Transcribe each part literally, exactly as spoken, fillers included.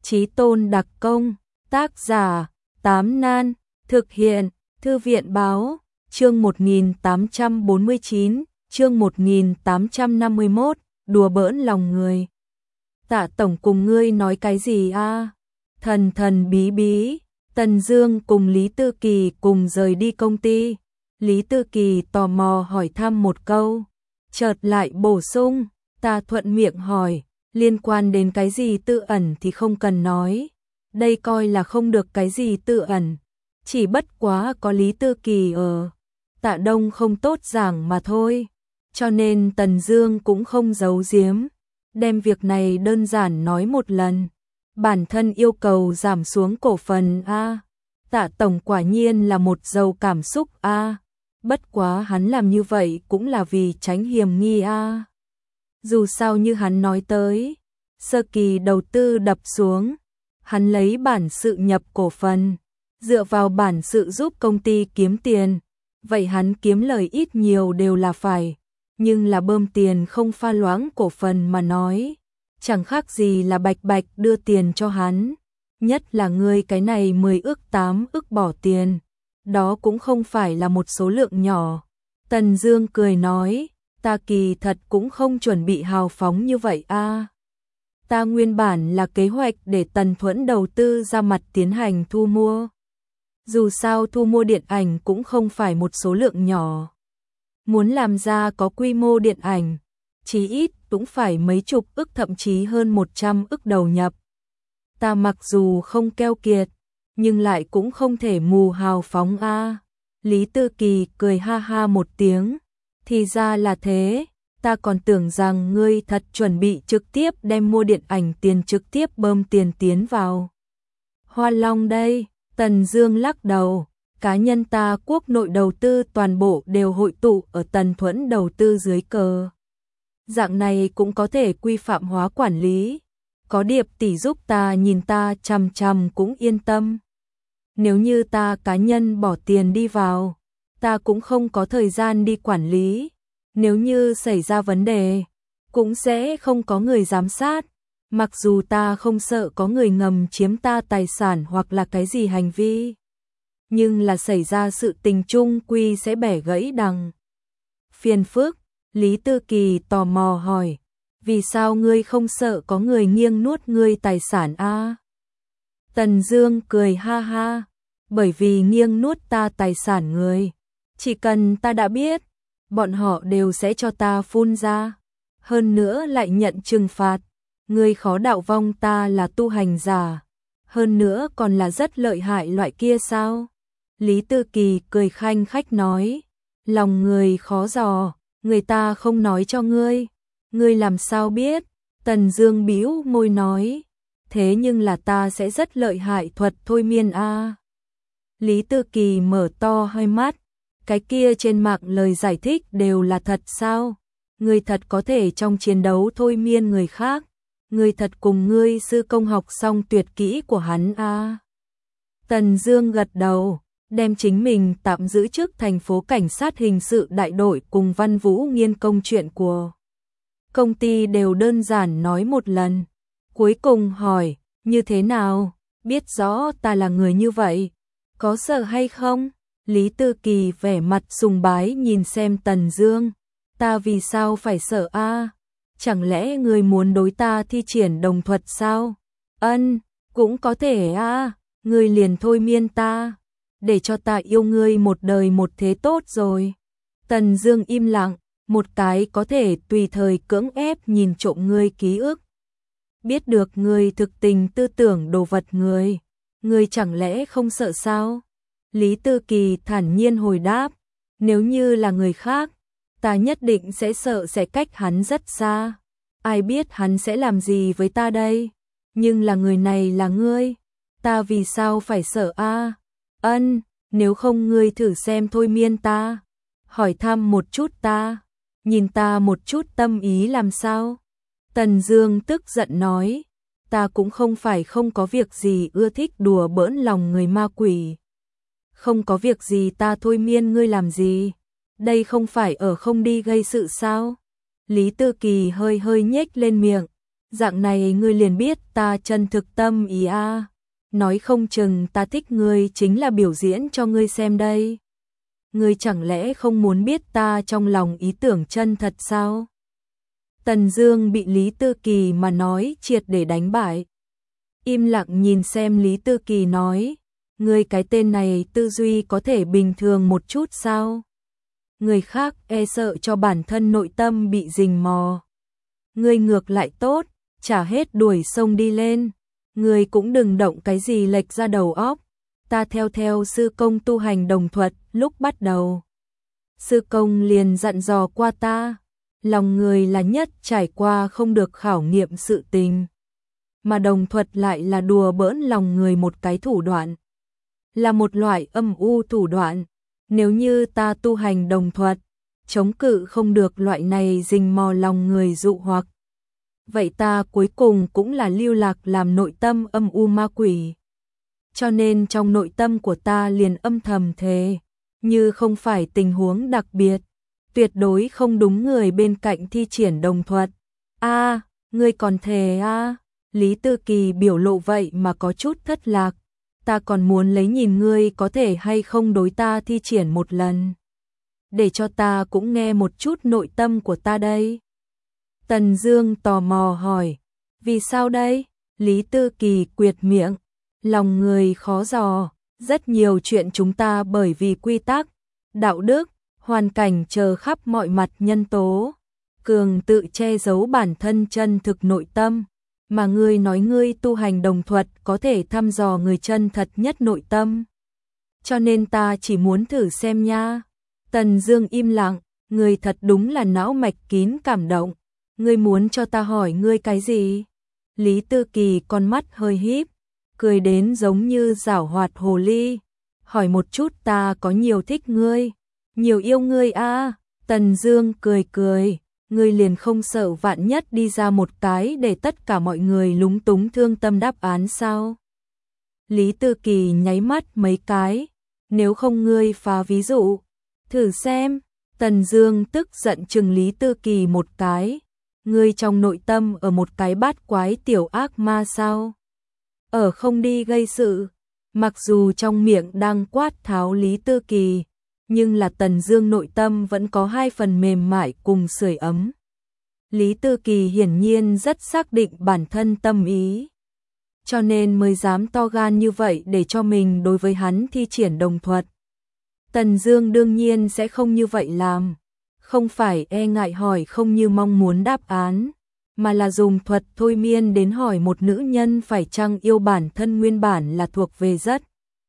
Chí tôn đặc công, tác giả, Tám Nan, thực hiện, Thư viện báo, chương một nghìn tám trăm bốn mươi chín, chương một nghìn tám trăm năm mươi mốt, đùa bỡn lòng người. Tạ tổng cùng ngươi nói cái gì a? Thần thần bí bí, Tần Dương cùng Lý Tư Kỳ cùng rời đi công ty. Lý Tư Kỳ tò mò hỏi thăm một câu, chợt lại bổ sung, ta thuận miệng hỏi, liên quan đến cái gì tư ẩn thì không cần nói, đây coi là không được cái gì tư ẩn, chỉ bất quá có Lý Tư Kỳ ở, Tạ Đông không tốt giảng mà thôi, cho nên Tần Dương cũng không giấu giếm, đem việc này đơn giản nói một lần, bản thân yêu cầu giảm xuống cổ phần a. Tạ tổng quả nhiên là một giàu cảm xúc a. Bất quá hắn làm như vậy cũng là vì tránh hiểm nghi a. Dù sao như hắn nói tới, sơ kỳ đầu tư đập xuống, hắn lấy bản sự nhập cổ phần, dựa vào bản sự giúp công ty kiếm tiền, vậy hắn kiếm lời ít nhiều đều là phải, nhưng là bơm tiền không pha loãng cổ phần mà nói, chẳng khác gì là bạch bạch đưa tiền cho hắn, nhất là ngươi cái này mười ức tám ức bỏ tiền. Đó cũng không phải là một số lượng nhỏ. Tần Dương cười nói, ta kỳ thật cũng không chuẩn bị hào phóng như vậy a. Ta nguyên bản là kế hoạch để Tần Thuẫn đầu tư ra mặt tiến hành thu mua. Dù sao thu mua điện ảnh cũng không phải một số lượng nhỏ. Muốn làm ra có quy mô điện ảnh, chí ít cũng phải mấy chục ức thậm chí hơn một trăm ức đầu nhập. Ta mặc dù không keo kiệt, nhưng lại cũng không thể mù hào phóng a. À. Lý Tư Kỳ cười ha ha một tiếng, thì ra là thế, ta còn tưởng rằng ngươi thật chuẩn bị trực tiếp đem mua điện ảnh tiền trực tiếp bơm tiền tiến vào Hoa Long đây. Tần Dương lắc đầu, cá nhân ta quốc nội đầu tư toàn bộ đều hội tụ ở Tần Thuẫn đầu tư dưới cờ. Dạng này cũng có thể quy phạm hóa quản lý. Có Điệp tỷ giúp ta nhìn ta chằm chằm cũng yên tâm. Nếu như ta cá nhân bỏ tiền đi vào, ta cũng không có thời gian đi quản lý. Nếu như xảy ra vấn đề, cũng sẽ không có người giám sát. Mặc dù ta không sợ có người ngầm chiếm ta tài sản hoặc là cái gì hành vi, nhưng là xảy ra sự tình chung quy sẽ bẻ gãy đằng. Phiền phức, Lý Tư Kỳ tò mò hỏi, vì sao ngươi không sợ có người nghiêng nuốt ngươi tài sản a? À? Tần Dương cười ha ha, bởi vì nghiêng nuốt ta tài sản người, chỉ cần ta đã biết, bọn họ đều sẽ cho ta phun ra, hơn nữa lại nhận trừng phạt, ngươi khó đạo vong ta là tu hành giả, hơn nữa còn là rất lợi hại loại kia sao? Lý Tư Kỳ cười khanh khách nói, lòng người khó dò, người ta không nói cho ngươi. Ngươi làm sao biết? Tần Dương bĩu môi nói, thế nhưng là ta sẽ rất lợi hại thuật thôi miên a. À. Lý Tư Kỳ mở to hai mắt, cái kia trên mạng lời giải thích đều là thật sao? Ngươi thật có thể trong chiến đấu thôi miên người khác, ngươi thật cùng ngươi sư công học xong tuyệt kỹ của hắn a. À. Tần Dương gật đầu, đem chính mình tạm giữ trước thành phố cảnh sát hình sự đại đội cùng Văn Vũ nghiên công chuyện của công ty đều đơn giản nói một lần, cuối cùng hỏi, như thế nào, biết rõ ta là người như vậy, có sợ hay không? Lý Tư Kỳ vẻ mặt sùng bái nhìn xem Tần Dương, ta vì sao phải sợ a? À? Chẳng lẽ người muốn đối ta thi triển đồng thuật sao? Ân, cũng có thể a, à, ngươi liền thôi miên ta, để cho ta yêu ngươi một đời một thế tốt rồi. Tần Dương im lặng. Một cái có thể tùy thời cưỡng ép nhìn trộm ngươi ký ức, biết được ngươi thực tình tư tưởng đồ vật người, ngươi chẳng lẽ không sợ sao? Lý Tư Kỳ thản nhiên hồi đáp, nếu như là người khác, ta nhất định sẽ sợ, sẽ cách hắn rất xa, ai biết hắn sẽ làm gì với ta đây, nhưng là người này là ngươi, ta vì sao phải sợ a? À? Ân, nếu không ngươi thử xem thôi miên ta, hỏi thăm một chút ta. Nhìn ta một chút tâm ý làm sao? Tần Dương tức giận nói, ta cũng không phải không có việc gì ưa thích đùa bỡn lòng người ma quỷ. Không có việc gì ta thôi miên ngươi làm gì? Đây không phải ở không đi gây sự sao? Lý Tư Kỳ hơi hơi nhếch lên miệng, Dạng này ngươi liền biết ta chân thực tâm ý a. Nói không chừng ta thích ngươi chính là biểu diễn cho ngươi xem đây. Ngươi chẳng lẽ không muốn biết ta trong lòng ý tưởng chân thật sao? Tần Dương bị Lý Tư Kỳ mà nói triệt để đánh bại. Im lặng nhìn xem Lý Tư Kỳ nói, ngươi cái tên này tư duy có thể bình thường một chút sao? Người khác e sợ cho bản thân nội tâm bị rình mò. Ngươi ngược lại tốt, trả hết đuổi sông đi lên. Ngươi cũng đừng động cái gì lệch ra đầu óc. Ta theo theo sư công tu hành đồng thuật lúc bắt đầu. Sư công liền dặn dò qua ta, lòng người là nhất trải qua không được khảo nghiệm sự tình. Mà đồng thuật lại là đùa bỡn lòng người một cái thủ đoạn. Là một loại âm u thủ đoạn. Nếu như ta tu hành đồng thuật, chống cự không được loại này rình mò lòng người dụ hoặc. Vậy ta cuối cùng cũng là lưu lạc làm nội tâm âm u ma quỷ. Cho nên trong nội tâm của ta liền âm thầm thề, như không phải tình huống đặc biệt, tuyệt đối không đúng người bên cạnh thi triển đồng thuật. A, ngươi còn thề a? Lý Tư Kỳ biểu lộ vậy mà có chút thất lạc. Ta còn muốn lấy nhìn ngươi có thể hay không đối ta thi triển một lần. Để cho ta cũng nghe một chút nội tâm của ta đây. Tần Dương tò mò hỏi, vì sao đây? Lý Tư Kỳ quyệt miệng, lòng người khó dò, rất nhiều chuyện chúng ta bởi vì quy tắc, đạo đức, hoàn cảnh chờ khắp mọi mặt nhân tố, cường tự che giấu bản thân chân thực nội tâm, mà ngươi nói ngươi tu hành đồng thuật có thể thăm dò người chân thật nhất nội tâm. Cho nên ta chỉ muốn thử xem nha. Tần Dương im lặng, ngươi thật đúng là não mạch kín cảm động. Ngươi muốn cho ta hỏi ngươi cái gì? Lý Tư Kỳ con mắt hơi híp, cười đến giống như giảo hoạt hồ ly. Hỏi một chút ta có nhiều thích ngươi, nhiều yêu ngươi a. À? Tần Dương cười cười, ngươi liền không sợ vạn nhất đi ra một cái để tất cả mọi người lúng túng thương tâm đáp án sao? Lý Tư Kỳ nháy mắt mấy cái, nếu không ngươi phá ví dụ, thử xem. Tần Dương tức giận chừng Lý Tư Kỳ một cái. Ngươi trong nội tâm ở một cái bát quái tiểu ác ma sao? Ở không đi gây sự. Mặc dù trong miệng đang quát tháo Lý Tư Kỳ, nhưng là Tần Dương nội tâm vẫn có hai phần mềm mại cùng sưởi ấm. Lý Tư Kỳ hiển nhiên rất xác định bản thân tâm ý, cho nên mới dám to gan như vậy để cho mình đối với hắn thi triển đồng thuật. Tần Dương đương nhiên sẽ không như vậy làm. Không phải e ngại hỏi không như mong muốn đáp án, mà là dùng thuật thôi miên đến hỏi một nữ nhân phải chăng yêu bản thân nguyên bản là thuộc về rất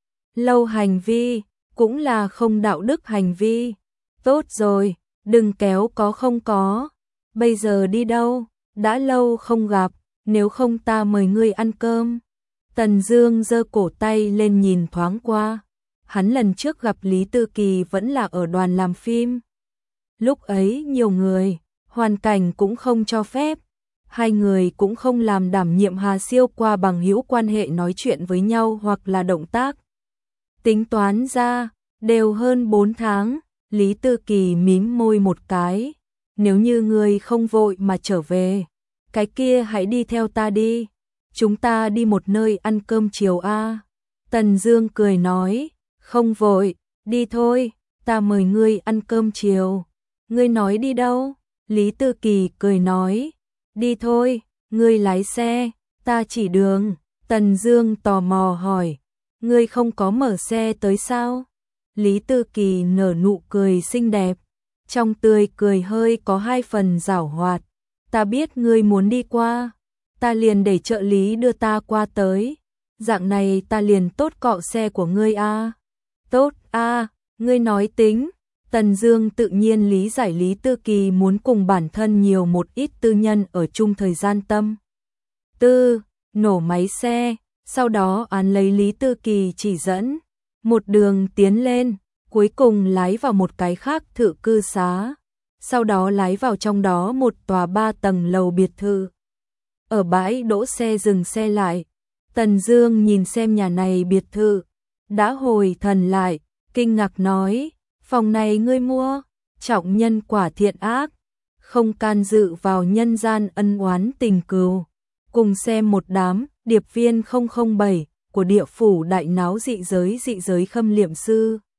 lâu hành vi, cũng là không đạo đức hành vi. Tốt rồi, đừng kéo có không có. Bây giờ đi đâu? Đã lâu không gặp, nếu không ta mời ngươi ăn cơm. Tần Dương giơ cổ tay lên nhìn thoáng qua. Hắn lần trước gặp Lý Tư Kỳ vẫn là ở đoàn làm phim. Lúc ấy nhiều người, hoàn cảnh cũng không cho phép. Hai người cũng không làm đảm nhiệm Hà Siêu qua bằng hữu quan hệ nói chuyện với nhau hoặc là động tác. Tính toán ra, đều hơn bốn tháng, Lý Tư Kỳ mím môi một cái. Nếu như ngươi không vội mà trở về, cái kia hãy đi theo ta đi. Chúng ta đi một nơi ăn cơm chiều a. Tần Dương cười nói, không vội, đi thôi, ta mời ngươi ăn cơm chiều. Ngươi nói đi đâu? Lý Tư Kỳ cười nói, đi thôi, ngươi lái xe, ta chỉ đường. Tần Dương tò mò hỏi, ngươi không có mở xe tới sao? Lý Tư Kỳ nở nụ cười xinh đẹp, trong tươi cười hơi có hai phần giảo hoạt. Ta biết ngươi muốn đi qua, ta liền để trợ lý đưa ta qua tới. Dạng này ta liền tốt cọ xe của ngươi a. À. Tốt a, à, ngươi nói tính. Tần Dương tự nhiên lý giải Lý Tư Kỳ muốn cùng bản thân nhiều một ít tư nhân ở chung thời gian tâm. Tư, nổ máy xe, sau đó án lấy Lý Tư Kỳ chỉ dẫn, một đường tiến lên, cuối cùng lái vào một cái khác thự cư xá, sau đó lái vào trong đó một tòa ba tầng lầu biệt thự. Ở bãi đỗ xe dừng xe lại, Tần Dương nhìn xem nhà này biệt thự, đã hồi thần lại, kinh ngạc nói, phòng này ngươi mua, trọng nhân quả thiện ác, không can dự vào nhân gian ân oán tình cừu, Cùng xem một đám điệp viên không không bảy của địa phủ đại náo dị giới dị giới khâm liệm sư.